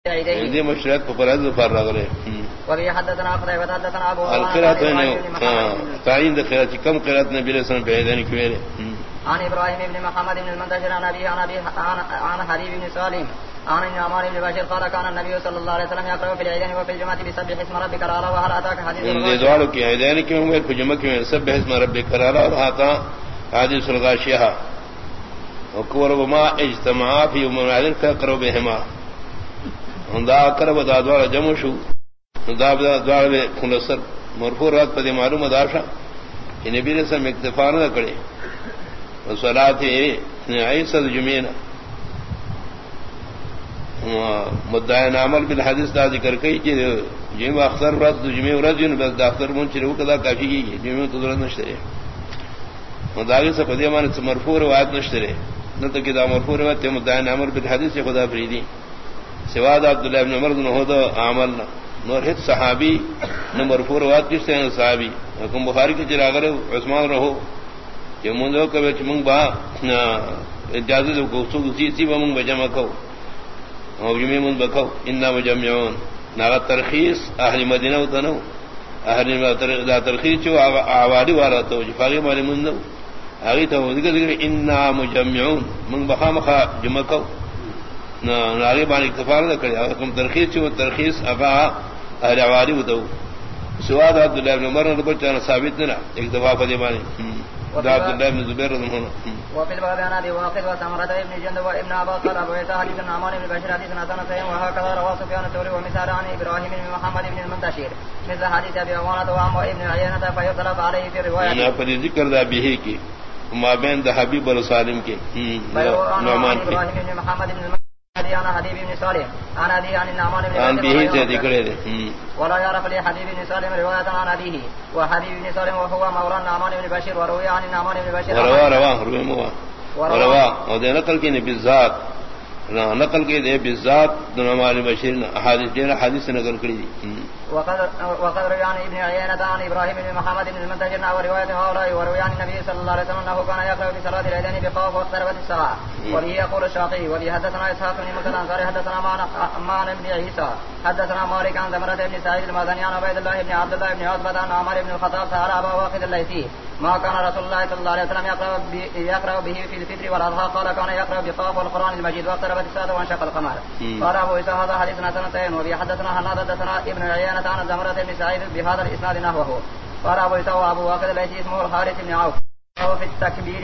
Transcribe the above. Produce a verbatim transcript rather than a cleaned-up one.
دې مشرات په پرز پر راغله. وبي حدثنا قتيبة حدثنا ابو القرات تعین د قرات کم قرات نبی رسول الله پیدا نه کړي. عن ابراهيم بن محمد بن المنتشر عن ابي عن ابي عن حبيب بن سالم عن عمار بن بشير قال كان النبي صلى الله عليه وسلم يقرأ في العيدين وفي الجمعة بسبح اسم ربك الأعلى. وهل أتاك حديث الغاشية؟ دعوا في عيدين كم في الجمعة كم سبح اسم ربك الأعلى. وهذا حديث الغاشية وكور وما اجتماع في يوم العيدين فيقرأ بهما. دا کرب دا دوار جمع شو دا دوار بے خلصر مرفوع رات پا دی معلوم داشا کہ نبی رسم اکتفا نہ کرے وصلاة عیسد جمعین مدعین عمل بالحدیث دا ذکر کئی کہ جمع اختر رات جمع رات جن بس دا اختر منچ رو کدا کافی کی جمع تو ضرورت نشترے مدعی سے پدی مانے مرفوع روایت نشترے نہ تو کہ دا مرفوع روایت مدعین عمل بالحدیث سے خدا فریدی سواد عبداللہ ابن عمر بن ہود عمل نور ہت صحابی نہ مرفوع روایت کس سے صحابی حکم بخاری کے چراغر عثمان رہو کہ منذ کبھی چمنگ با اجازت کو سوسی سی بمنگ بجمع کو او جمع من بکو اننا مجمعون نہ ترخیص اہل مدینہ وتنو اہل لا ترخیص جو عوادی والا تو فقی مال من اگے تو ذکر اننا مجمعون من بخامخ جمع کو ناری بان اکتفا نہ کرے حکم ترخیص چ ترخیص اگا اہل عواری ودو سواد عبداللہ ابن عمر نے بچانا ثابت نہ اکتفا فدی بانی عبداللہ ابن زبیر رضی اللہ عنہ. وفي الباب عن ابي واقد وسمرة ابن جندب وابن عباس قال ابو عيسى حديث النعمان بن بشير حديث حسن صحيح وهكذا رواه سفيان الثوري ومثال عن ابراهيم بن محمد بن المنتشر مثل حديث ابي عوانة وعمرو ابن عيينة فيطلب عليه في الرواية. انا پر ذکر دا به کی ما بین دا حبیب اور سالم کے نعمان ابراهيم بن محمد بن انا حبيب بن صالح انا ابي عن النعمان بن بشير ولا يعرف لي حبيب بن صالح روايه عن ابيه وحبيب بن صالح وهو مولى النعمان بن بشير وروي عن النعمان بن بشير رواه رواه رواه اور نقل کی بالذات نقل کے دے بالذات نعمان بن بشیر احادیث دین حدیث نقل کری وقد وقد روى عن ابن عيينة عن ابراهيم بن محمد بن المنتشر وروايه هؤلاء وروي عن النبي صلى الله عليه وسلم انه كان يقرأ في صلاه العيدين بخوف واقتربت الساعه. وبه يقول الشافعي وبه حدثنا اسحاق بن موسى الانصاري حدثنا معن بن عيسى حدثنا مالك عن زمرة بن سعيد المازني عن عبيد الله بن عبد الله بن عتبة عن عمر بن الخطاب سأل ابا واقد الليثي ما كان رسول الله صلى الله عليه وسلم يقرأ يقرأ به في الفطر والاضحى قال كان يقرأ بقاف والقرآن المجيد واقتربت الساعه وانشق القمر. قال ابو عيسى هذا حديث حسن وبه حدثنا حناد حدثنا ابن عيينة عن زمرة بن سعيد بهذا الاسناد نحوه. قال ابو عيسى وابو واقد الليثي اسمه الحارث بن عوف وهو في التكبير